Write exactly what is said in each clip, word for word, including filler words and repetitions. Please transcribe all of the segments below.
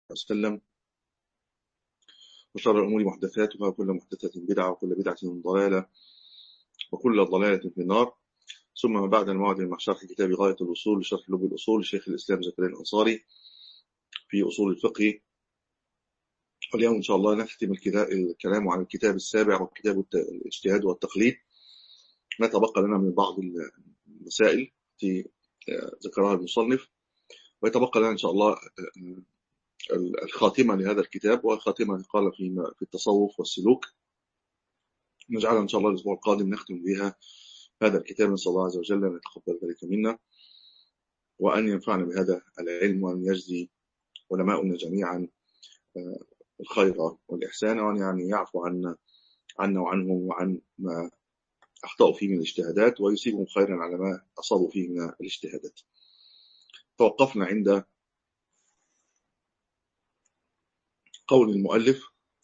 وسلم. وشر الأمور محدثاتها وكل محدثة بدعة وكل بدعة ضلالة وكل ضلالة في النار. ثم ما بعد الموعد مع شرح كتاب غاية الوصول لشرح لب الأصول لشيخ الإسلام زكريا الأنصاري في أصول الفقه. واليوم إن شاء الله نختم الكلام عن الكتاب السابع وكتاب الاجتهاد والتقليد. نتبقى لنا من بعض المسائل التي ذكرها المصنف، ويتبقى لنا إن شاء الله الخاتمة لهذا الكتاب، والخاتمة قال في في التصوف والسلوك. نجعلها إن شاء الله الأسبوع القادم نختم بها هذا الكتاب. نسأل الله عز وجل أن يتقبل ذلك منا وأن ينفعنا بهذا العلم، وأن يجزي علماؤنا جميعا الخير والإحسان، وأن يعني يعفو عنا عنا وعنهم وعن ما أخطأوا فيه من الاجتهادات، ويصيبهم خيرا على ما أصابوا فيه من الاجتهادات. توقفنا عند قول المؤلف: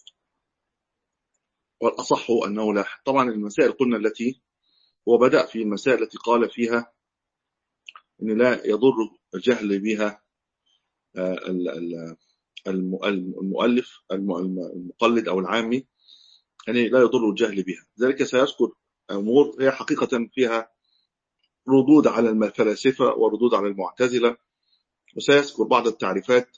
والأصح أنه لا. طبعا المسائل قلنا التي هو بدأ في المسائل التي قال فيها أن لا يضر الجهل بها المؤلف المقلد أو العامي، يعني لا يضر الجهل بها. ذلك سيذكر أمور هي حقيقة فيها ردود على الفلاسفة وردود على المعتزلة، وسيذكر بعض التعريفات،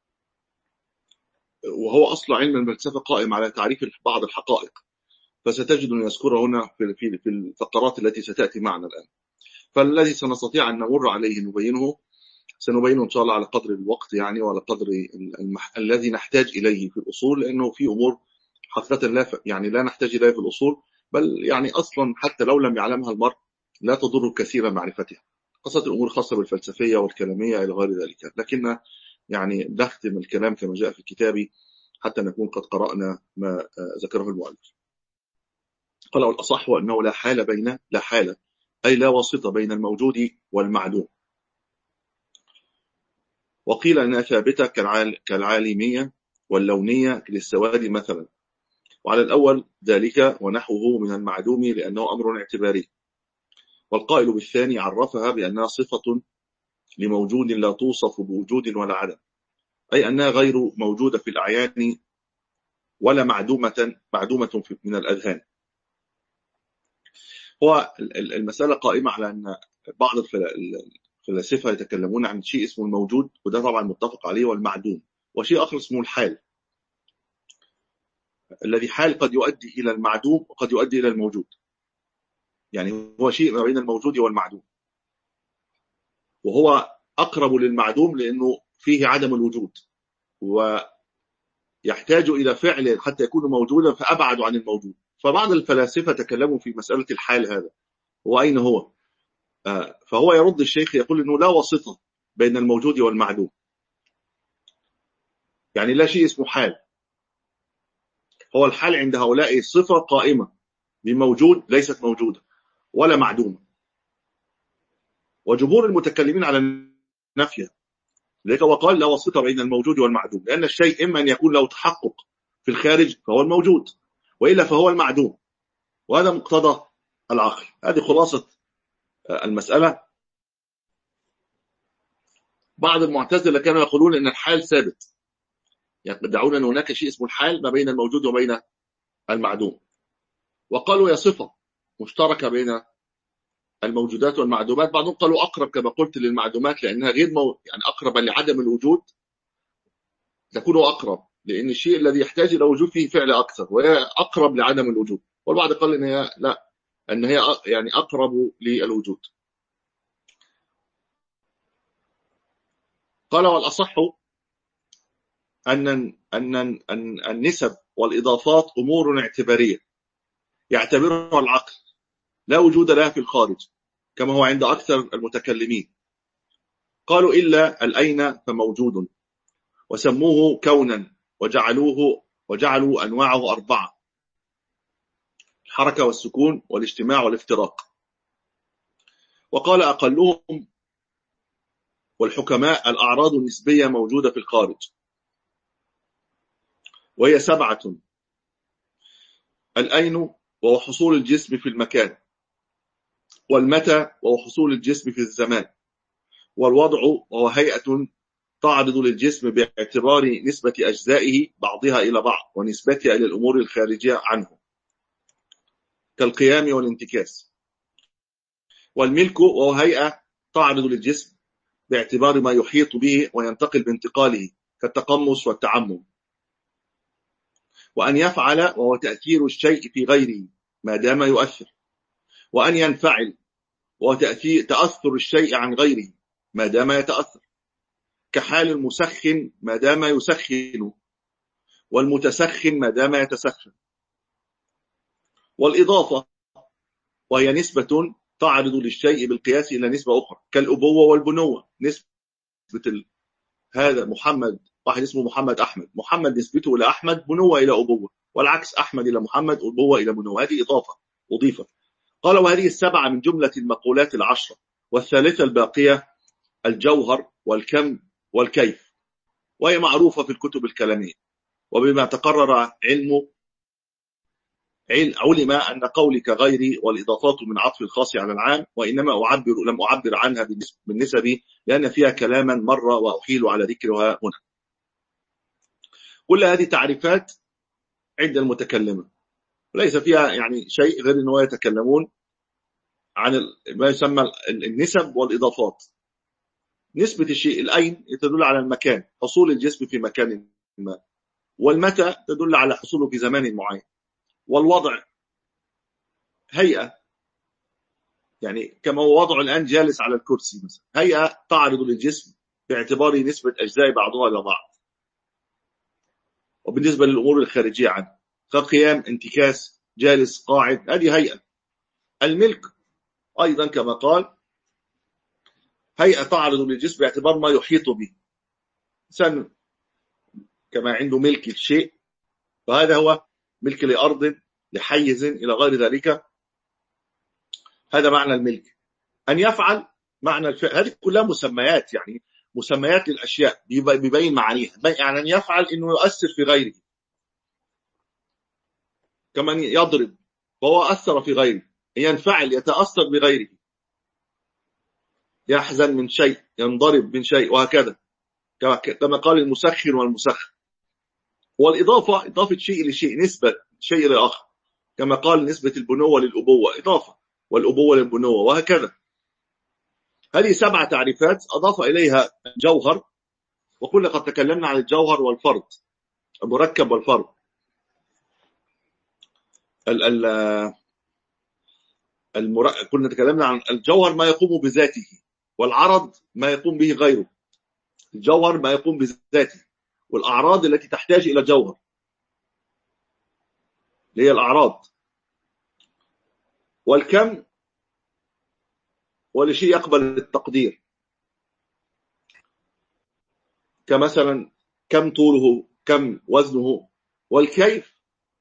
وهو أصل علم الفلسفة قائم على تعريف بعض الحقائق، فستجد أن يذكرها هنا في في الفقرات التي ستأتي معنا الآن. فالذي سنستطيع أن نمر عليه نبينه سنبينه إن شاء الله على قدر الوقت، يعني وعلى قدر المح... الذي نحتاج إليه في الأصول، لأنه في أمور حقيقة لا ف... يعني لا نحتاج إليها في الأصول، بل يعني أصلا حتى لو لم يعلمها المرء لا تضر كثيرا معرفتها، خاصة الأمور الخاصة بالفلسفية والكلامية إلى غير ذلك. لكن يعني نختم الكلام كما جاء في الكتاب حتى نكون قد قرأنا ما ذكره المؤلف. قال: والأصح أنه لا حال بين لا حالة أي لا واسطة بين الموجود والمعدوم. وقيل أنها ثابتة كالعالمية واللونية للسواد مثلا، وعلى الأول ذلك ونحوه من المعدوم لأنه أمر اعتباري. والقائل بالثاني عرفها بأنها صفة لموجود لا توصف بوجود ولا عدم، أي أنها غير موجودة في الأعيان ولا معدومة معدومة من الأذهان. هو المسألة قائمة على أن بعض الفلاسفة يتكلمون عن شيء اسمه الموجود، وده طبعا متفق عليه، والمعدوم، وشيء آخر اسمه الحال. الذي حال قد يؤدي إلى المعدوم وقد يؤدي إلى الموجود، يعني هو شيء ما بين الموجود والمعدوم، وهو أقرب للمعدوم لأنه فيه عدم الوجود، ويحتاج إلى فعل حتى يكون موجودا فأبعد عن الموجود. فبعض الفلاسفة تكلموا في مسألة الحال هذا، وأين هو؟ آه فهو يرد الشيخ يقول إنه لا واسطة بين الموجود والمعدوم، يعني لا شيء اسمه حال. هو الحال عند هؤلاء صفة قائمة بموجود ليست موجودة ولا معدومة، وجمهور المتكلمين على نفيها. لذلك هو قال لا واسطة بين الموجود والمعدوم، لأن الشيء إما أن يكون له تحقق في الخارج فهو الموجود، وإلا فهو المعدوم، وهذا مقتضى العقل. هذه خلاصة المسألة. بعض المعتزلة كانوا يقولون إن الحال ثابت، يدعون أن هناك شيء اسمه الحال ما بين الموجود وبين المعدوم، وقالوا هي صفة مشتركة بين الموجودات والمعدومات. بعضهم قالوا أقرب كما قلت للمعدومات لأنها غير مو... يعني أقرب لعدم الوجود، تكون أقرب لأن الشيء الذي يحتاج إلى وجود فيه فعل أكثر، وهي أقرب لعدم الوجود. والبعض قال إن هي لا، أن هي يعني أقرب للوجود. قال: والأصح أن أن أن النسب والإضافات أمور اعتبارية يعتبرها العقل لا وجود لها في الخارج، كما هو عند أكثر المتكلمين. قالوا: إلا الأين فموجود، وسموه كونا، وجعلوه وجعلوا أنواعه أربعة: الحركة والسكون والاجتماع والافتراق. وقال: أقلهم والحكماء الأعراض النسبية موجودة في الخارج، وهي سبعة: الأين وهو حصول الجسم في المكان، والمتى وهو حصول الجسم في الزمان، والوضع وهو هيئة تعرض للجسم باعتبار نسبة أجزائه بعضها إلى بعض ونسبتها إلى الأمور الخارجية عنه كالقيام والانتكاس. والملك وهو هيئة تعرض للجسم باعتبار ما يحيط به وينتقل بانتقاله كالتقمص والتعمم. وأن يفعل وهو تأثير الشيء في غيره ما دام يؤثر. وأن ينفعل وهو تأثير تأثر الشيء عن غيره ما دام يتأثر كحال المسخن ما دام يسخن والمتسخن ما دام يتسخن. والإضافة وهي نسبة تعرض للشيء بالقياس إلى نسبة أخرى كالأبوة والبنوة. نسبة ال... هذا محمد، واحد اسمه محمد أحمد، محمد نسبته إلى أحمد بنوة إلى أبوة، والعكس أحمد إلى محمد أبوة إلى بنوة. هذه إضافة أضيفة. قال وهذه السبعة من جملة المقولات العشرة. والثالثة الباقية الجوهر والكم والكيف، وهي معروفة في الكتب الكلامية. وبما تقرر علمه علم أن قولي كغيري والإضافات من عطف الخاص على العام، وإنما أعبر لم أعبر عنها بالنسب لأن فيها كلاما مرة وأحيل على ذكرها هنا. كل هذه تعريفات عند المتكلمة ليس فيها يعني شيء غير أنه يتكلمون عن ما يسمى النسب والإضافات. نسبة الشيء الأين تدل على المكان، حصول الجسم في مكان ما، والمتى تدل على حصوله في زمان معين، والوضع هيئة يعني كما هو وضع الآن جالس على الكرسي مثلا، هيئة تعرض للجسم باعتبار نسبة أجزاء بعضها إلى بعض. وبالنسبة للأمور الخارجية عنه كقيام، انتكاس، جالس، قاعد، هذه هيئة. الملك أيضا كما قال هيئة تعرض للجسم باعتبار ما يحيط به. إنسان كما عنده ملك الشيء فهذا هو ملك لأرض لحيز إلى غير ذلك، هذا معنى الملك. أن يفعل معنى الفعل، هذه كلها مسميات يعني مسميات للأشياء بيبين معانيها. يعني أن يفعل إنه يؤثر في غيره، كمان يضرب فهو أثر في غيره، ينفعل يتأثر بغيره، يحزن من شيء، ينضرب من شيء، وهكذا كما قال المسخن والمسخن. والإضافة إضافة شيء لشيء، نسبة شيء لآخر كما قال نسبة البنوة للأبوة إضافة، والأبوة للبنوة، وهكذا. هذه سبع تعريفات أضاف إليها الجوهر. وكنا قد تكلمنا عن الجوهر والفرد، المركب والفرد. ال ال المر... كنا تكلمنا عن الجوهر ما يقوم بذاته، والعرض ما يقوم به غيره. الجوهر ما يقوم بذاته، والأعراض التي تحتاج إلى جوهر اللي هي الأعراض. والكم ولشيء يقبل التقدير، كمثلا كم طوله، كم وزنه. والكيف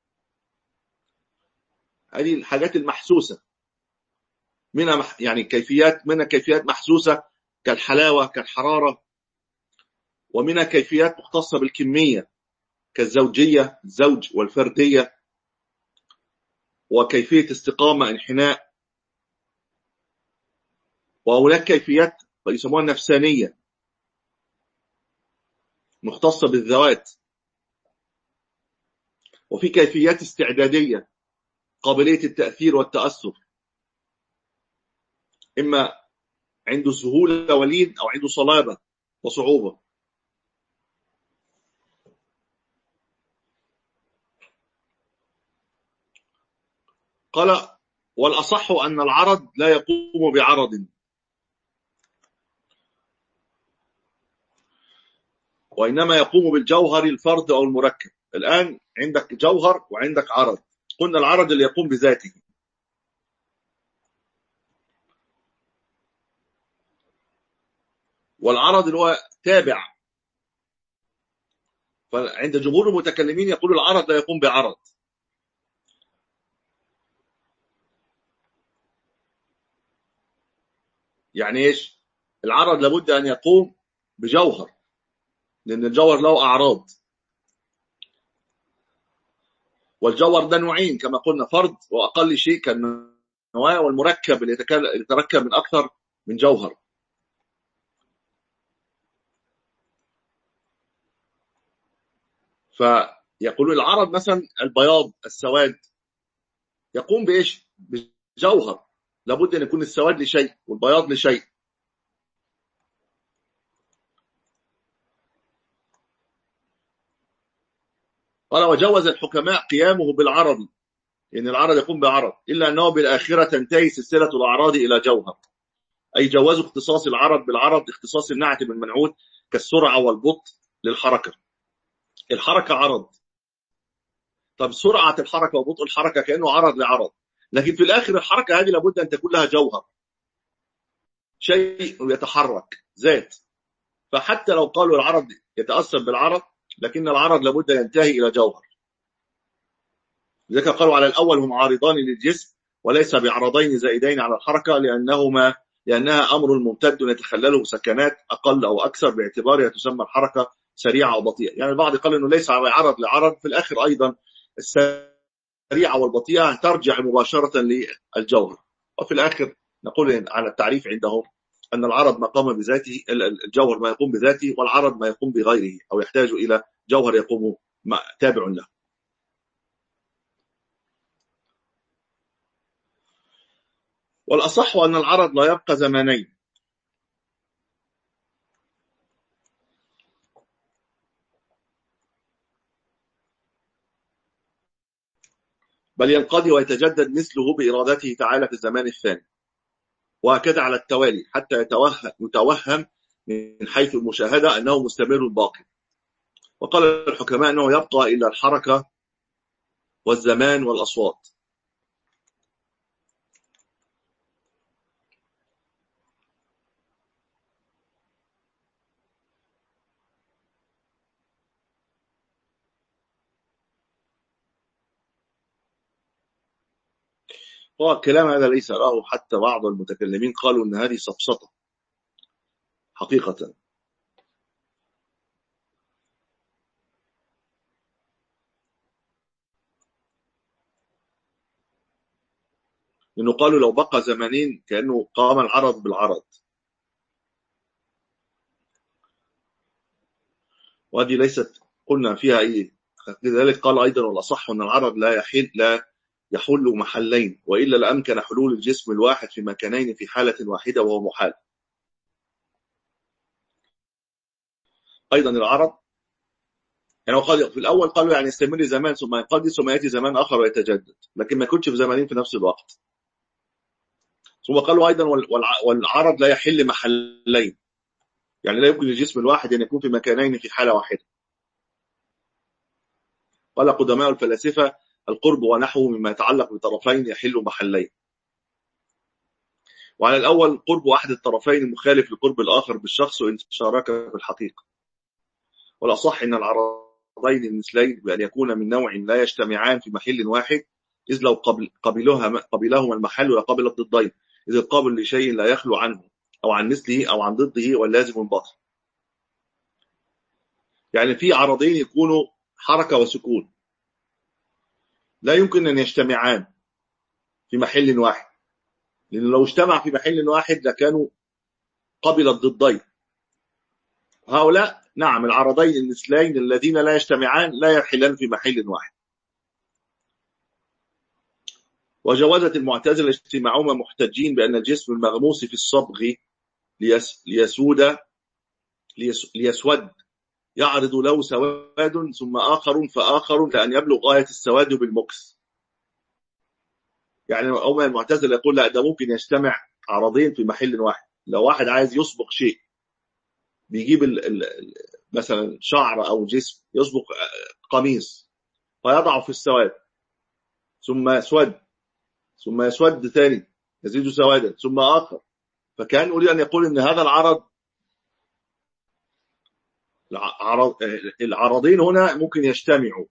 هذه الحاجات المحسوسة منها، يعني كيفيات منها كيفيات محسوسة كالحلاوة كالحرارة، ومنها كيفيات مختصة بالكمية كالزوجية الزوج والفردية، وكيفية استقامة انحناء. وهناك كيفيات يسموها النفسانية مختصة بالذوات. وفي كيفيات استعدادية قابلية التأثير والتأثر، إما عنده سهولة ولين أو عنده صلابة وصعوبة. قال والأصح أن العرض لا يقوم بعرض، وإنما يقوم بالجوهر الفرد أو المركب. الآن عندك جوهر وعندك عرض، قلنا العرض اللي يقوم بذاته، والعرض اللي هو تابع. فعند جمهور المتكلمين يقول العرض لا يقوم بعرض. يعني ايش؟ العرض لابد ان يقوم بجوهر، لان الجوهر له اعراض. والجوهر ده نوعين كما قلنا، فرد واقل شيء كالنواه، والمركب اللي يتركب من اكثر من جوهر. فيقولون العرض مثلا البياض السواد يقوم بإيش؟ بجوهر، لابد أن يكون السواد لشيء والبياض لشيء. قال وجوز الحكماء قيامه بالعرض، إن يعني العرض يقوم بعرض، إلا أنه بالآخرة تنتهي سلسلة الأعراض إلى جوهر، أي جوزوا اختصاص العرض بالعرض، اختصاص النعت بالمنعوت، كالسرعة والبطء للحركة. الحركة عرض، طب سرعة الحركة وبطء الحركة كأنه عرض لعرض، لكن في الآخر الحركة هذه لابد أن تكون لها جوهر، شيء يتحرك ذات. فحتى لو قالوا العرض يتأثر بالعرض، لكن العرض لابد ينتهي إلى جوهر. لذلك قالوا على الأول هم عارضان للجسم وليس بعرضين زائدين على الحركة، لأنهما لأنها أمر ممتد يتخلله سكنات أقل أو أكثر، باعتبارها تسمى الحركة سريعة أو بطيئة. يعني البعض قال إنه ليس عرض لعرض، في الآخر أيضا السريعة والبطيئة ترجع مباشرة للجوهر. وفي الآخر نقول على التعريف عندهم أن العرض ما قام بذاته، الجوهر ما يقوم بذاته، والعرض ما يقوم بغيره أو يحتاج إلى جوهر يقوم تابع له. والأصح أن العرض لا يبقى زمانين، بل ينقضي ويتجدد مثله بإرادته تعالى في الزمان الثاني، وهكذا على التوالي حتى يتوهم, يتوهم من حيث المشاهدة أنه مستمر باقي. وقال الحكماء أنه يبقى إلا الحركة والزمان والأصوات. هو الكلام هذا ليس له، حتى بعض المتكلمين قالوا أن هذه سفسطة حقيقة، لأنه قالوا لو بقى زمانين كأنه قام العرض بالعرض، وهذه ليست قلنا فيها أي. لذلك قال أيضا والأصح أن العرض لا يحل لا يحل محلين، وإلا لأمكن حلول الجسم الواحد في مكانين في حالة واحدة وهو محال. أيضا العرض يعني في الأول قالوا يعني يستمر زمان ثم ينقضي ثم يأتي زمان آخر ويتجدد، لكن ما يكونش في زمانين في نفس الوقت. ثم قالوا أيضا والعرض لا يحل محلين، يعني لا يمكن للجسم الواحد أن يكون في مكانين في حالة واحدة. قال قدماء الفلاسفة القرب ونحوه مما يتعلق بطرفين يحل محلين. وعلى الأول قرب أحد الطرفين مخالف لقرب الآخر بالشخص وإن شارك في الحقيقة. والأصح أن العرضين المثلين بأن يكون من نوع لا يجتمعان في محل واحد، إذ لو قبل قبلهما قبلهما المحل لقبل الضدين، إذ القابل لشيء لا يخلو عنه أو عن مثله أو عن ضده واللازم الباطل. يعني في عرضين يكونوا حركة وسكون لا يمكن أن يجتمعان في محل واحد، لأنه لو اجتمع في محل واحد لكانوا قبل الضدين. هؤلاء نعم العرضين المثلين الذين لا يجتمعان لا يحلان في محل واحد. وجوزت المعتزلة اجتماعهما محتجين بأن الجسم المغموس في الصبغ ليس ليسود ليس ليسود يعرض له سواد ثم آخر فآخر لأن يبلغ غاية السواد بالمكس. يعني أول المعتزلة يقول لا، ده ممكن يجتمع عرضين في محل واحد. لو واحد عايز يصبغ شيء بيجيب ال ال مثلا شعر أو جسم، يصبغ قميص فيضعه في السواد ثم يسود ثم يسود ثاني يزيد سوادا ثم آخر، فكان أريد أن يقول إن هذا العرض العرضين هنا ممكن يجتمعوا.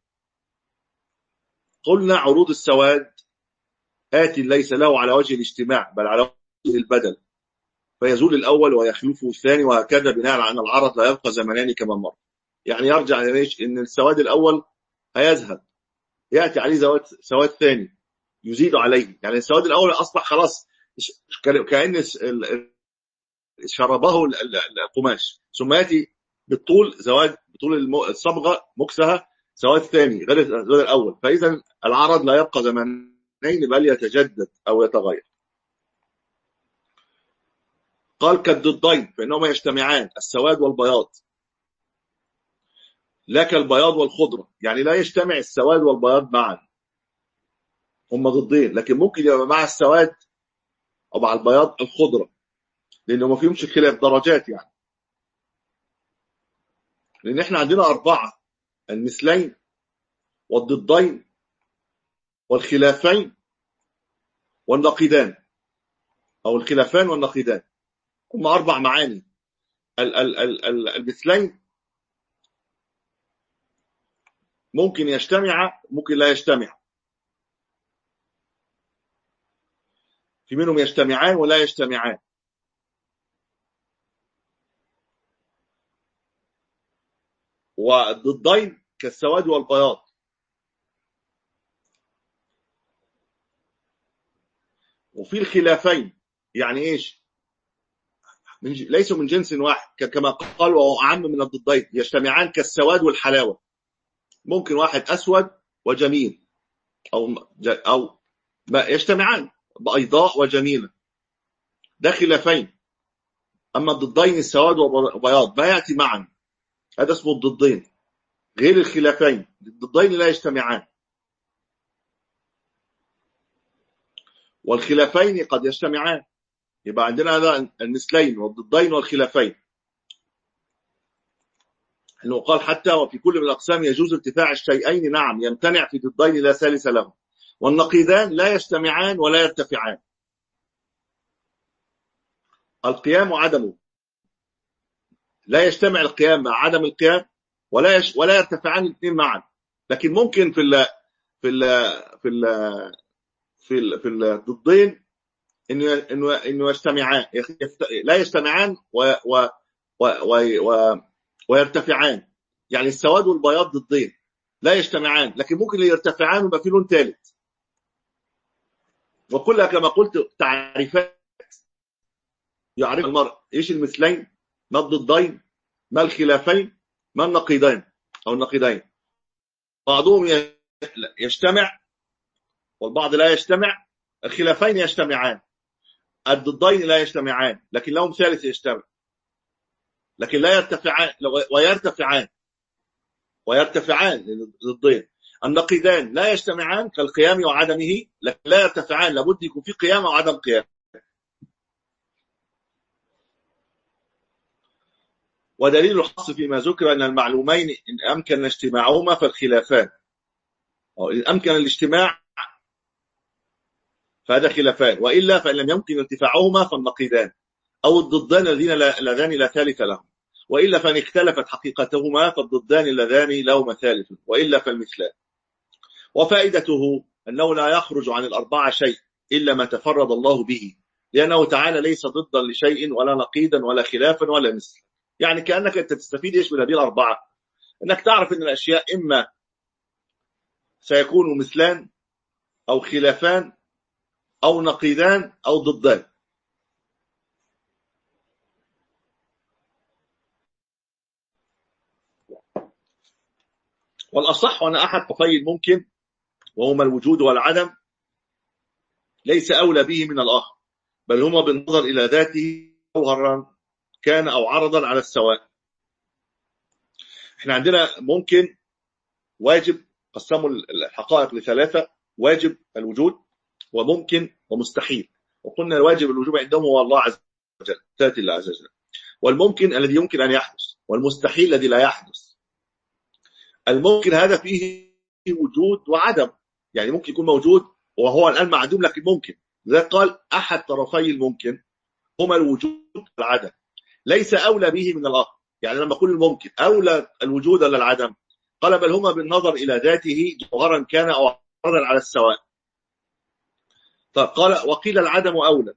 قلنا عروض السواد آتي ليس له على وجه الاجتماع بل على وجه البدل، فيزول الأول ويخلفه الثاني، وهكذا بناء على أن العرض لا يبقى زمنان كما مر. يعني يرجع ليش إن السواد الأول هيذهب يأتي عليه سواد سواد ثاني يزيد عليه. يعني السواد الأول أصبح خلاص كأن شربه القماش، ثم يأتي بالطول زواج بطول الصبغة مكسها سواد ثاني غير غير الأول، فإذا العرض لا يبقى زمانين بل يتجدد أو يتغير. قال كالضدين فإنهما يجتمعان، السواد والبياض، لا كالبياض والخضرة. يعني لا يجتمع السواد والبياض معا، هما ضدين، لكن ممكن يبقى مع السواد أو مع البياض الخضرة، لأنه ما فيهمش خلاف درجات يعني. لأن احنا عندنا أربعة: المثلين والضدين والخلافين والنقيدان، أو الخلافان والنقيدان، هم أربع معاني. المثلين ممكن يجتمع ممكن لا يجتمع، في منهم يجتمعان ولا يجتمعان. والضدين كالسواد والبياض. وفي الخلافين يعني ايش؟ من ج... ليسوا من جنس واحد، كما قال وهو أعم من الضدين، يجتمعان كالسواد والحلاوة. ممكن واحد أسود وجميل، أو أو ما يجتمعان بأيضاء وجميلة، ده خلافين. أما الضدين السواد وبياض ما يأتي معا، هذا اسمه الضدين، غير الخلافين. الضدين لا يجتمعان، والخلافين قد يجتمعان. يبقى عندنا هذا المثلين والضدين والخلافين. انه قال حتى وفي كل من الاقسام يجوز ارتفاع الشيئين، نعم يمتنع في ضدين لا ثالث لهم. والنقيضان لا يجتمعان ولا يرتفعان. القيام وعدمه، لا يجتمع القيام مع عدم القيام، ولا يش ولا يرتفعان الاثنين معا. لكن ممكن في ال في ال في ال في ال في الضدين انه انه انه يجتمعان، لا يجتمعان و و و و ويرتفعان. يعني السواد والبياض ضدين لا يجتمعان، لكن ممكن يرتفعان ويبقى في لون ثالث. وكلها كما قلت تعريفات يعرف المرء ايش المثلين، ما الضدين، ما الخلافين، ما النقيضين او النقيضين. بعضهم يجتمع والبعض لا يجتمع. الخلافين يجتمعان، الضدين لا يجتمعان، لكن لهم ثالث يجتمع، لكن لا يرتفعان ويرتفعان ويرتفعان ضدين. النقيضان لا يجتمعان كالقيام وعدمه، لكن لا يرتفعان، لابد يكون في قيام وعدم قيام. ودليل الحص فيما ذكر أن المعلومين إن أمكن اجتماعهما فالخلافان، أو إن أمكن الاجتماع فهذا خلافان، وإلا فإن لم يمكن ارتفاعهما فالنقيضان أو الضدان الذين اللذان لا ثالث لهم، وإلا فإن اختلفت حقيقتهما فالضدان اللذان لهما ثالث، وإلا فالمثلان. وفائدته أنه لا يخرج عن الأربعة شيء إلا ما تفرد الله به، لأنه تعالى ليس ضدا لشيء ولا نقيدا ولا خلافا ولا مثل. يعني كأنك أنت تستفيد إيش من هذه الأربعة؟ أنك تعرف أن الأشياء إما سيكون مثلان أو خلافان أو نقيدان أو ضدان. والأصح أن أحد طرفي الممكن وهما الوجود والعدم ليس أولى به من الآخر، بل هما بالنظر إلى ذاته جوهرا كان أو عرضا على السواء. احنا عندنا ممكن واجب، قسموا الحقائق لثلاثة: واجب الوجود وممكن ومستحيل. وقلنا الواجب الوجوب عندهم هو الله عز وجل، ذات الله عز وجل، والممكن الذي يمكن أن يحدث، والمستحيل الذي لا يحدث. الممكن هذا فيه وجود وعدم، يعني ممكن يكون موجود وهو الآن معدوم لكن ممكن. لذلك قال أحد طرفي الممكن هما الوجود والعدم، ليس أولى به من الآخر. يعني لما أقول الممكن أولى الوجود ولا العدم، قال بل هما بالنظر إلى ذاته جوهرا كان أو عرضا على السواء. فقال وقيل العدم أولى،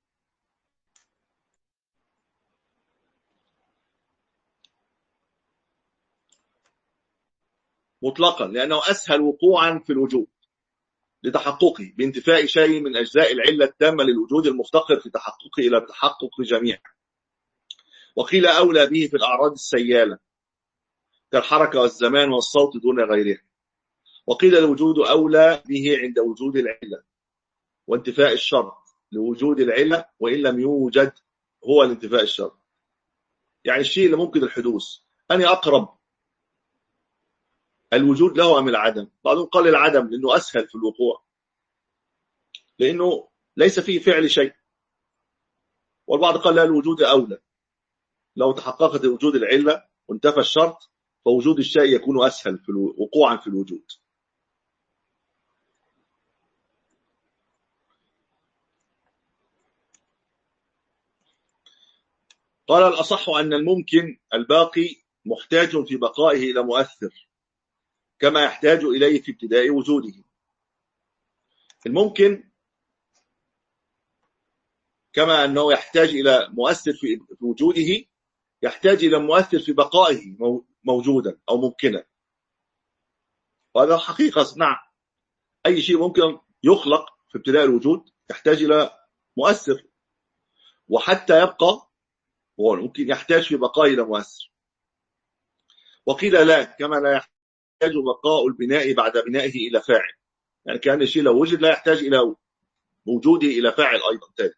مطلقا، لأنه أسهل وقوعا في الوجود لتحققه بانتفاء شيء من أجزاء العلة التامة للوجود المفتقر في تحققه إلى تحقق جميع. وقيل أولى به في الأعراض السيالة، كالحركة والزمان والصوت دون غيرها. وقيل الوجود أولى به عند وجود العلة وانتفاء الشرط لوجود العلة، وإن لم يوجد هو الانتفاء الشرط. يعني الشيء اللي ممكن الحدوث أن أقرب الوجود له أم العدم؟ بعضهم قال العدم لأنه أسهل في الوقوع، لأنه ليس فيه فعل شيء. والبعض قال لا، الوجود أولى، لو تحققت وجود العلة وانتفى الشرط فوجود الشيء يكون أسهل في وقوعا في الوجود. قال الأصح أن الممكن الباقي محتاج في بقائه إلى مؤثر كما يحتاج إليه في ابتداء وجوده. الممكن كما أنه يحتاج إلى مؤثر في وجوده، يحتاج إلى مؤثر في بقائه موجودا أو ممكنا. وهذا حقيقة. نعم، أي شيء ممكن يخلق في ابتداء الوجود يحتاج إلى مؤثر، وحتى يبقى هو ممكن يحتاج في بقائه إلى مؤثر. وقيل لا، كما لا يحتاج بقاء البناء بعد بنائه إلى فاعل، يعني كأن الشيء لو وجد لا يحتاج إلى وجوده إلى فاعل أيضا تاني.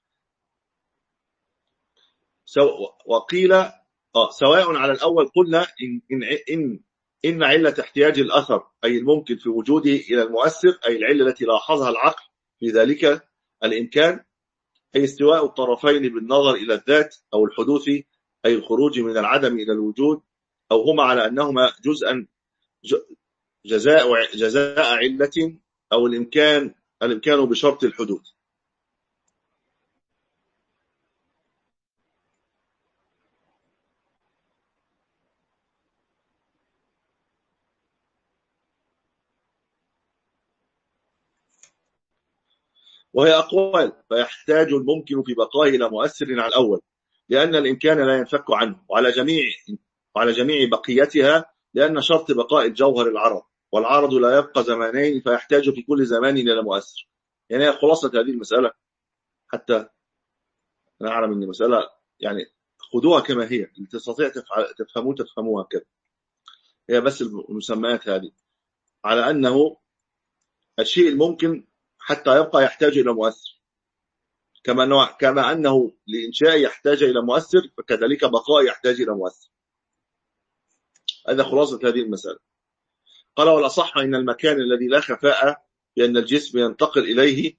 وقيل آه سواء على الأول قلنا إن, إن, إن, إن علة احتياج الأثر أي الممكن في وجوده إلى المؤثر، أي العلة التي لاحظها العقل في ذلك الإمكان، أي استواء الطرفين بالنظر إلى الذات، أو الحدوث أي الخروج من العدم إلى الوجود، أو هما على أنهما جزءا جزاء جزاء علة، أو الإمكان الإمكان بشرط الحدوث. وهي أقوال، فيحتاج الممكن في بقائه إلى مؤثر على الأول لأن الإمكان لا ينفك عنه، وعلى جميع وعلى جميع بقيتها لأن شرط بقاء الجوهر العرض، والعرض لا يبقى زمانين فيحتاج في كل زمان إلى مؤثر. يعني خلاصة هذه المسألة حتى نعلم أن المسألة يعني خذوها كما هي، اللي تستطيع تفهموا تفهموها كذا، هي بس المسميات هذه على أنه الشيء الممكن حتى يبقى يحتاج إلى مؤثر، كما أنه, كما أنه لإنشاء يحتاج إلى مؤثر فكذلك بقاء يحتاج إلى مؤثر. هذا خلاصة هذه المسألة. قال والأصح إن المكان الذي لا خفاء بأن الجسم ينتقل إليه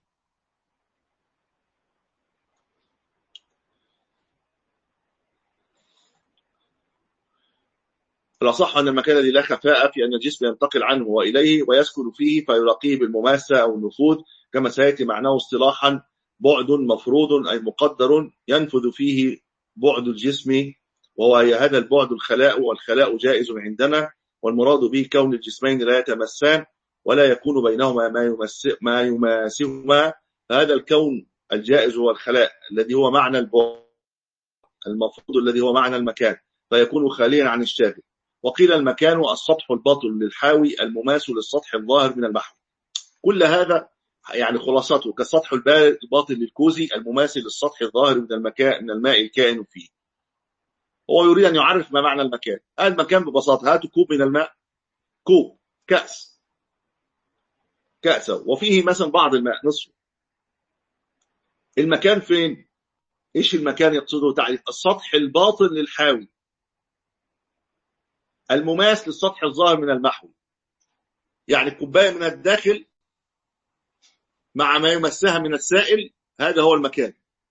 الأصح أن المكان الذي لا خفاء في أن الجسم ينتقل عنه وإليه ويسكن فيه فيلاقيه بالمماسة أو النفوذ، كما سيأتي معناه اصطلاحا بعد مفروض أي مقدر ينفذ فيه بعد الجسم، وهو هذا البعد الخلاء، والخلاء جائز عندنا، والمراد به كون الجسمين لا يتمسان ولا يكون بينهما ما يمس ما يماسهما، فهذا الكون الجائز هو الخلاء الذي هو معنى البعد المفروض الذي هو معنى المكان، فيكون خاليا عن الشاغل. وقيل المكان السطح الباطن للحاوي المماس للسطح الظاهر من المحو. كل هذا يعني خلاصته كالسطح الباطن للكوزي المماثل للسطح الظاهر من المكان من الماء الكائن فيه. هو يريد أن يعرف ما معنى المكان. المكان ببساطة هاتوا كوب من الماء، كوب كأس كأس وفيه مثلا بعض الماء نصفه. المكان فين؟ إيش المكان يقصده تعريف؟ السطح الباطن للحاوي المماس للسطح الظاهر من المحو، يعني كوباية من الداخل مع ما يمسها من السائل، هذا هو المكان.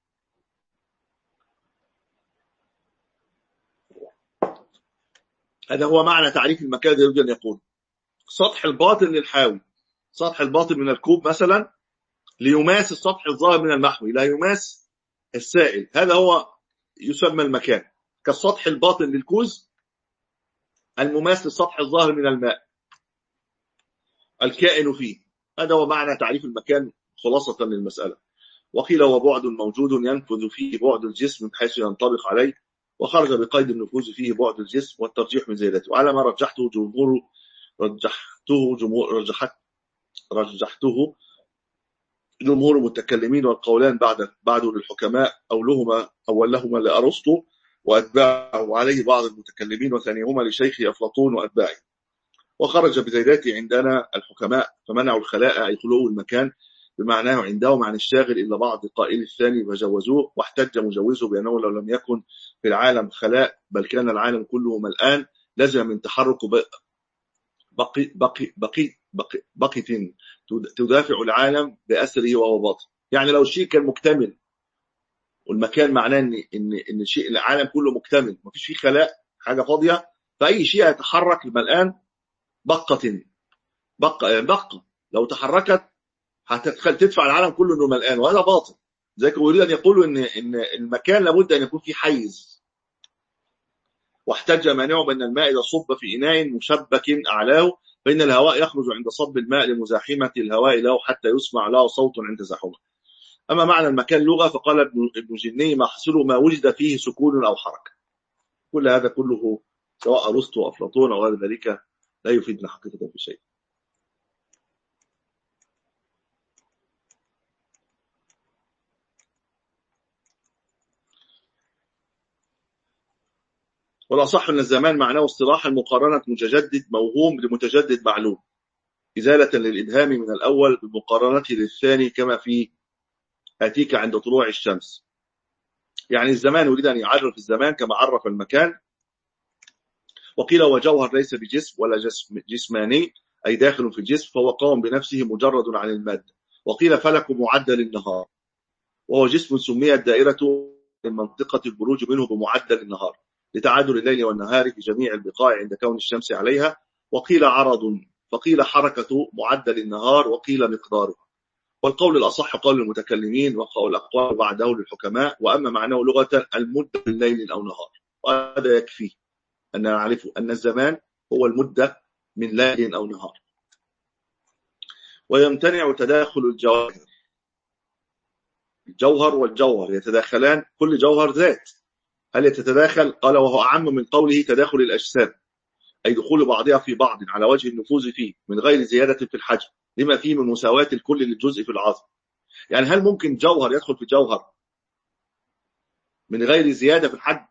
هذا هو معنى تعريف المكان الذي يريد أن يقول سطح الباطن للحاوي، سطح الباطن من الكوب مثلا ليماس السطح الظاهر من المحوي، لا يماس السائل، هذا هو يسمى المكان. كالسطح الباطن للكوز المماس للسطح الظاهر من الماء الكائن فيه، هذا هو معنى تعريف المكان خلاصة للمسألة. وقيل هو بعد موجود ينفذ فيه بعد الجسم بحيث ينطبق عليه، وخرج بقيد النفوذ فيه بعد الجسم والترجيح من زيادته، وعلى ما رجحته جمهور رجحته جمهور رجحت رجحته جمهور المتكلمين، والقولان بعد بعده للحكماء، أولهما أولهما لأرسطو وأتباعه، وعليه بعض المتكلمين، وثانيهما لشيخه أفلاطون وأتباعه. وخرج بزيداته عندنا الحكماء فمنعوا الخلاء أي خلو المكان بمعناه عندهم عن الشاغل إلا بعض قائل الثاني فجوزوه، واحتج مجوزه بأنه لو لم يكن في العالم خلاء بل كان العالم كله ملآن لزم من تحرك بقي بقي بقي بقي بقي تدافع العالم بأسره وهو باطن. يعني لو الشيء كان مكتمل والمكان معناه ان ان ان الشيء العالم كله مكتمل مفيش فيه خلاء حاجه فاضيه، فاي شيء يتحرك ملآن بقة بقة بقة لو تحركت هتدخل تدفع العالم كله انه ملآن، وهذا باطل. زي ما يريد ان يقولوا ان ان المكان لابد ان يكون فيه حيز. واحتج مانعه بان الماء اذا صب في اناء مشبك اعلاه فان الهواء يخرج عند صب الماء لمزاحمه الهواء له حتى يسمع له صوت عند تزاحمه. اما معنى المكان لغه فقال ابن ابن جني محصل ما وجد فيه سكون او حركه. كل هذا كله سواء ارسطو او افلاطون او غير ذلك لا يفيدنا حقيقه في شيء. والأصح أن الزمان معناه اصطلاحا مقارنة متجدد موهوم لمتجدد معلوم، إزالة للإبهام من الأول بمقارنته للثاني كما في آتيك عند طلوع الشمس. يعني الزمان يريد أن يعرف الزمان كما عرف المكان. وقيل هو جوهر ليس بجسم ولا جسم جسماني أي داخل في الجسم فهو قام بنفسه مجرد عن المادة. وقيل فلك معدل النهار وهو جسم سميت دائرة من منطقة البروج منه بمعدل النهار لتعادل الليل والنهار في جميع البقاع عند كون الشمس عليها. وقيل عرض فقيل حركة معدل النهار وقيل مقداره. والقول الأصح قول المتكلمين وقول الأقوال بعده للحكماء. وأما معناه لغة المدة من ليل أو نهار، وهذا يكفي أن نعرف أن الزمان هو المدة من ليل أو نهار. ويمتنع تداخل الجواهر، الجوهر والجوهر يتداخلان، كل جوهر ذات هل يتداخل؟ قال وهو أعم من قوله تداخل الأجسام أي دخول بعضها في بعض على وجه النفوذ فيه من غير زيادة في الحجم لما فيه من مساواة الكل للجزء في العظم. يعني هل ممكن جوهر يدخل في جوهر من غير زيادة في الحجم؟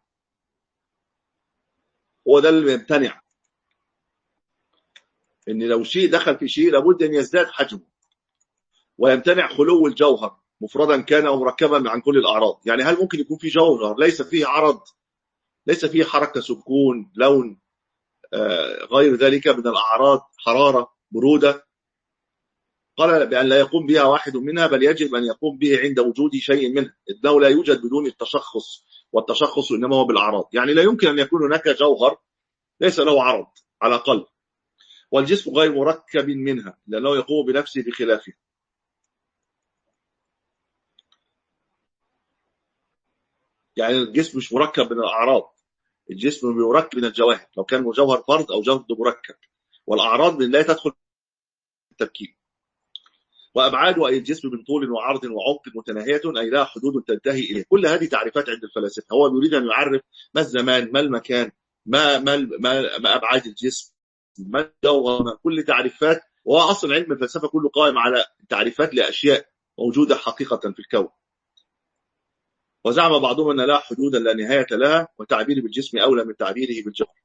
هو ده اللي يمتنع، إن لو شيء دخل في شيء لابد أن يزداد حجمه. ويمتنع خلو الجوهر مفردا كان أو مركبا عن كل الأعراض. يعني هل ممكن يكون في جوهر ليس فيه عرض، ليس فيه حركة، سكون، لون، آه غير ذلك من الأعراض، حرارة، برودة؟ قال بأن لا يقوم بها واحد منها بل يجب أن يقوم به عند وجود شيء منها، إنه لا يوجد بدون التشخص، والتشخص إنما هو بالأعراض. يعني لا يمكن أن يكون هناك جوهر ليس له عرض على الأقل. والجسم غير مركب منها لأنه يقوم بنفسه بخلافه. يعني الجسم مش مركب من الأعراض، الجسم مركب من الجواهر، لو كان جوهر فرد أو جوهر مركب، والأعراض من لا تدخل في التركيب. وأبعاده أي الجسم من طول وعرض وعمق متناهية أي لا حدود تنتهي إليه. كل هذه تعريفات عند الفلاسفة. هو يريد أن يعرف ما الزمان، ما المكان، ما ما ما, ما أبعاد الجسم، ما الجوهر، ما كل تعريفات. وهو أصل علم الفلسفة كله قائم على تعريفات لأشياء موجودة حقيقة في الكون. وزعم بعضهم أن لا حدود لا نهاية لها، وتعبير بالجسم أولى من تعبيره بالجوهر.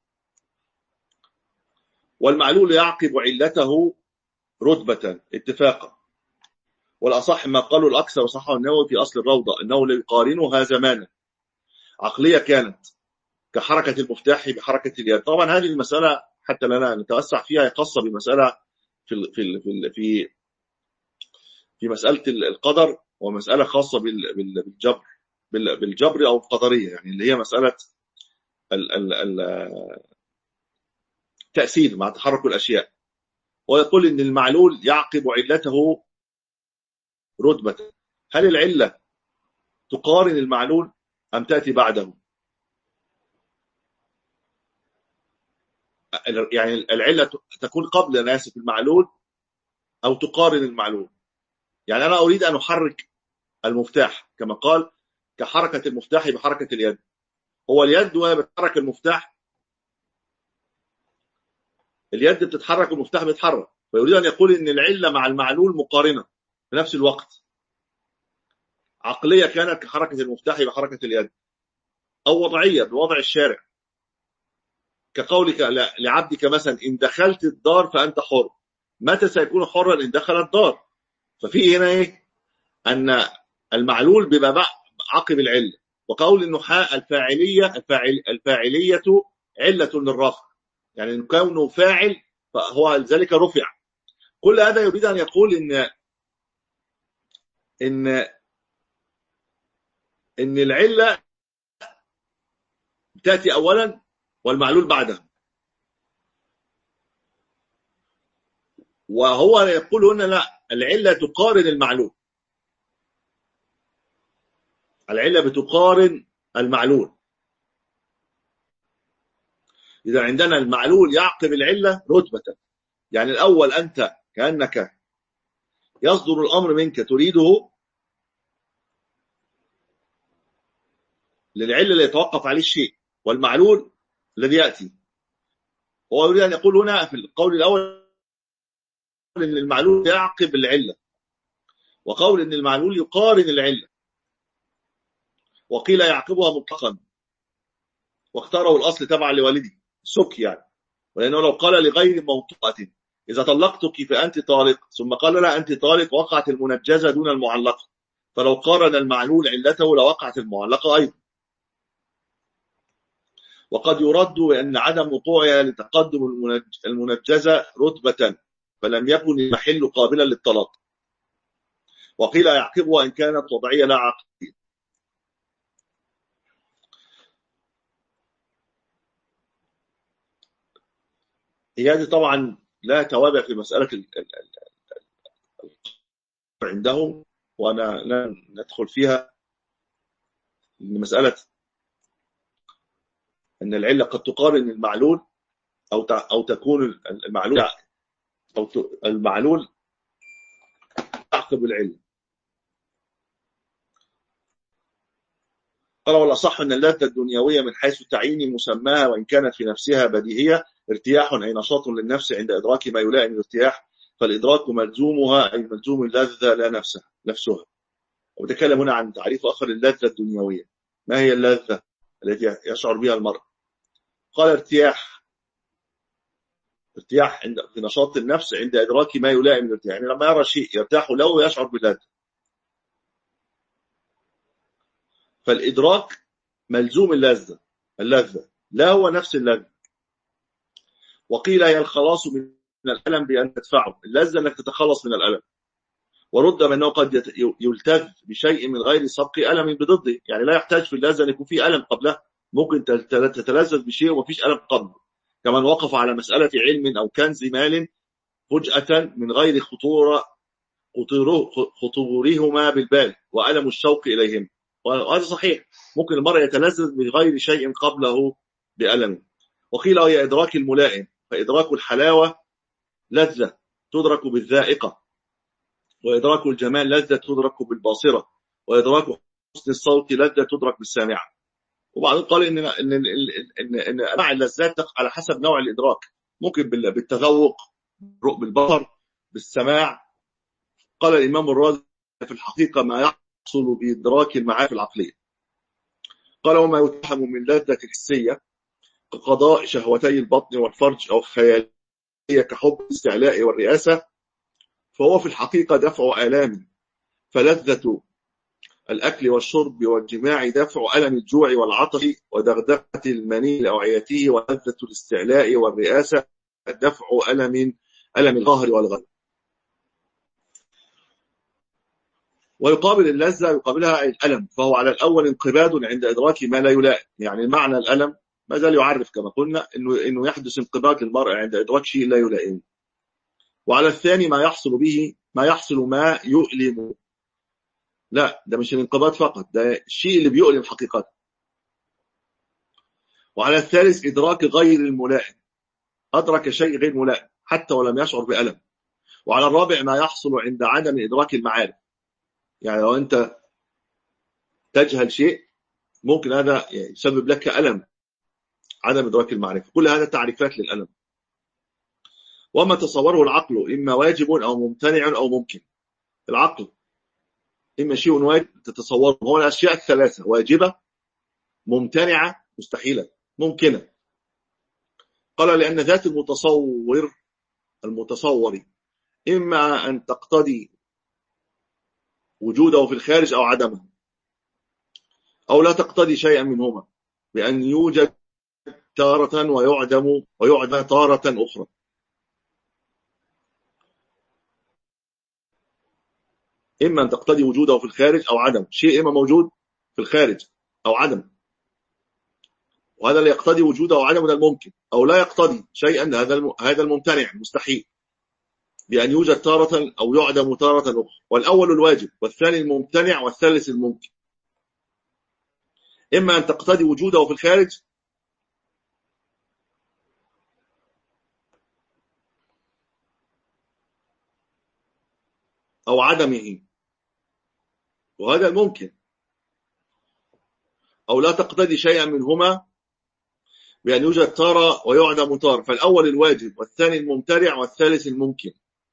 والمعلول يعقب علته رتبة اتفاقا. والأصح ما قالوا الأكثر وصحه النووي في أصل الروضة أنه لا يقارنها زمانا عقلية كانت كحركة المفتاح بحركة اليد. طبعا هذه المسألة حتى لا نتوسع فيها خاصة بمسألة في في في في مسألة القدر، ومسألة خاصة بالجبر بالجبر أو القدرية، يعني اللي هي مسألة التأثير مع تحرك الأشياء. ويقول إن المعلول يعقب علته رتبة. هل العلة تقارن المعلول أم تأتي بعده؟ يعني العلة تكون قبل أنا آسف المعلول أو تقارن المعلول. يعني أنا أريد أن أحرك المفتاح كما قال كحركة المفتاح بحركة اليد. هو اليد وهي بتحرك المفتاح، اليد بتتحرك والمفتاح بيتحرك، فيريد أن يقول إن العلة مع المعلول مقارنة في نفس الوقت، عقلية كانت كحركة المفتاح بحركة اليد. أو وضعية بوضع الشارع، كقولك لعبدك مثلا إن دخلت الدار فأنت حر. متى سيكون حرا؟ إن دخل الدار. ففي هنا إيه؟ أن المعلول بيبقى عقب العلة. وقول النحاة الفاعلية الفاعل الفاعلية علة للرفع، يعني إن كونه فاعل فهو ذلك رفع. كل هذا يريد أن يقول إن إن إن العلة تأتي أولا والمعلول بعدها. وهو يقول هنا لا، العلة تقارن المعلول، العلة بتقارن المعلول. إذا عندنا المعلول يعقب العلة رتبة، يعني الأول أنت كأنك يصدر الأمر منك تريده للعلة اللي يتوقف عليه الشيء، والمعلول الذي يأتي. هو يريد أن يقول هنا في القول الأول إن المعلول يعقب العلة، وقول إن المعلول يقارن العلة، وقيل يعقبها مطلقا، واختاره الأصل تبعا لوالدي سك يعني. ولأنه لو قال لغير موطئة إذا طلقتك فأنت طالق، ثم قال لا أنت طالق، وقعت المنجزة دون المعلقة. فلو قارن المعلول علته لوقعت المعلقة أيضا. وقد يرد بأن عدم وقوعها لتقدم المنجزة رتبة، فلم يكن المحل قابلا للطلاق. وقيل يعقبها إن كانت وضعية لا عقلية. هي هذه طبعا لا توابع في مسألة عندهم، وأنا لن ندخل فيها. مسألة أن العلة قد تقارن المعلول أو أو تكون المعلول أو المعلول تعقب العلة. قال والأصح أن اللذة الدنيوية من حيث تعيين مسماها وإن كانت في نفسها بديهية ارتياح أي نشاط للنفس عند إدراك ما يلائم الارتياح، فالإدراك ملزومها أي ملزوم اللذة لا نفسها نفسها. وبتكلم هنا عن تعريف آخر للذة الدنيوية. ما هي اللذة التي يشعر بها المرء؟ قال ارتياح، ارتياح عند في نشاط النفس عند إدراك ما يلائم الارتياح، يعني لما يرى شيء يرتاح له ويشعر باللذة. فالإدراك ملزوم اللذة اللذة لا هو نفس اللذة. وقيل هي الخلاص من الألم بأن تدفعه، اللذة أنك تتخلص من الألم. ورد بأنه قد يلتذ بشيء من غير سبق ألم بضده، يعني لا يحتاج في اللذة أن يكون فيه ألم قبله، ممكن تتلذذ بشيء ومفيش ألم قبله. كمن وقف على مسألة علم أو كنز مال فجأة من غير خطورة خطورهما بالبال وألم الشوق إليهم، وهذا صحيح. ممكن المرء يتلذذ بغير شيء قبله بألم. وقيل هي إدراك الملائم، فإدراك الحلاوة لذة تدرك بالذائقة، وإدراك الجمال لذة تدرك بالباصرة، وإدراك حسن الصوت لذة تدرك بالسامعة. وبعضهم قال إن إن إن إن أنواع اللذات على حسب نوع الإدراك، ممكن بالتذوق، بالبصر، بالسماع. قال الإمام الرازي في الحقيقة ما يحصل بإدراك المعارف العقلية. قال وما يتهم من لذة حسية كقضاء شهوتي البطن والفرج أو خيالية كحب الاستعلاء والرئاسة، فهو في الحقيقة دفع آلام. فلذة الأكل والشرب والجماع دفع ألم الجوع والعطش ودغدغة المني لأوعيته، ولذة الاستعلاء والرئاسة دفع ألم ألم القهر والغلب. ويقابل اللذة يقابلها الألم، فهو على الأول انقباض عند إدراك ما لا يلائم، يعني معنى الألم ما زال يعرف كما قلنا إنه إنه يحدث انقباض للمرء عند إدراك شيء لا يلائم. وعلى الثاني ما يحصل به ما يحصل ما يؤلم، لا ده مش الانقباض فقط، ده الشيء اللي بيؤلم حقيقة. وعلى الثالث إدراك غير الملائم، أدرك شيء غير ملائم حتى ولم يشعر بألم. وعلى الرابع ما يحصل عند عدم إدراك المعارف، يعني لو أنت تجهل شيء ممكن هذا يسبب لك ألم، عدم إدراك المعرفة. كل هذا تعريفات للألم. وما تصوره العقل إما واجب أو ممتنع أو ممكن. العقل إما شيء واجب تتصوره، هو الأشياء الثلاثة واجبة ممتنعة مستحيلة ممكنة. قال لأن ذات المتصور المتصور إما أن تقتضي وجوده في الخارج أو عدمه، أو لا تقتضي شيئا منهما بأن يوجد تارة ويعدم ويعدم تارة أخرى. إما أن تقتضي وجوده في الخارج أو عدم، شيء إما موجود في الخارج أو عدم، وهذا اللي يقتضي وجوده أو عدمه ده الممكن، أو لا يقتضي شيئا هذا هذا الممتنع مستحيل بأن يوجد تارة أو يعدم تارة أخرى. والأول الواجب والثاني الممتنع والثالث الممكن. إما أن تقتضي وجوده في الخارج أو عدمه، وهذا الممكن، أو لا تقتضي شيئا منهما بأن يوجد تارة ويعدم تارة. فالأول الواجب والثاني الممتنع والثالث الممكن.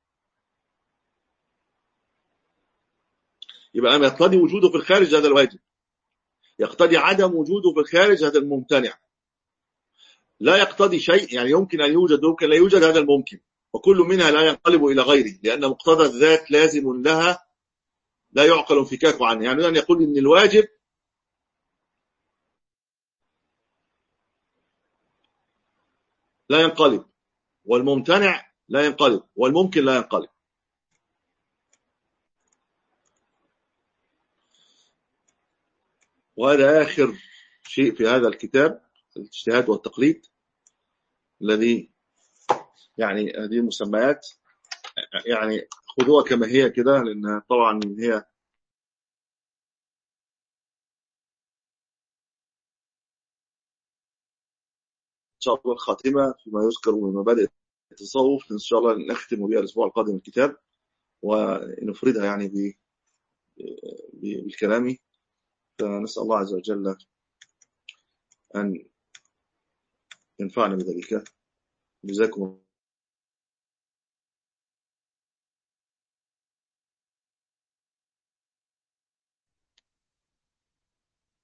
يبقى أما يقتضي وجوده في الخارج هذا الواجب، يقتضي عدم وجوده في الخارج هذا الممتنع، لا يقتضي شيء يعني يمكن أن يوجد ويمكن لا يوجد هذا الممكن، وكل منها لا ينقلب إلى غيره لأن مقتضى الذات لازم لها لا يعقل انفكاك عنه. يعني أن يقول إن الواجب لا ينقلب، والممتنع لا ينقلب، والممكن لا ينقلب. وهذا آخر شيء في هذا الكتاب الاجتهاد والتقليد، الذي يعني هذه المسميات يعني خذوها كما هي كده، لأن طبعا هي إن شاء الله الخاتمة فيما يذكر من مبادئ التصوف إن شاء الله نختم بها الأسبوع القادم الكتاب ونفردها يعني بالكلام. فنسأل الله عز وجل أن ينفعنا بذلك. جزاكم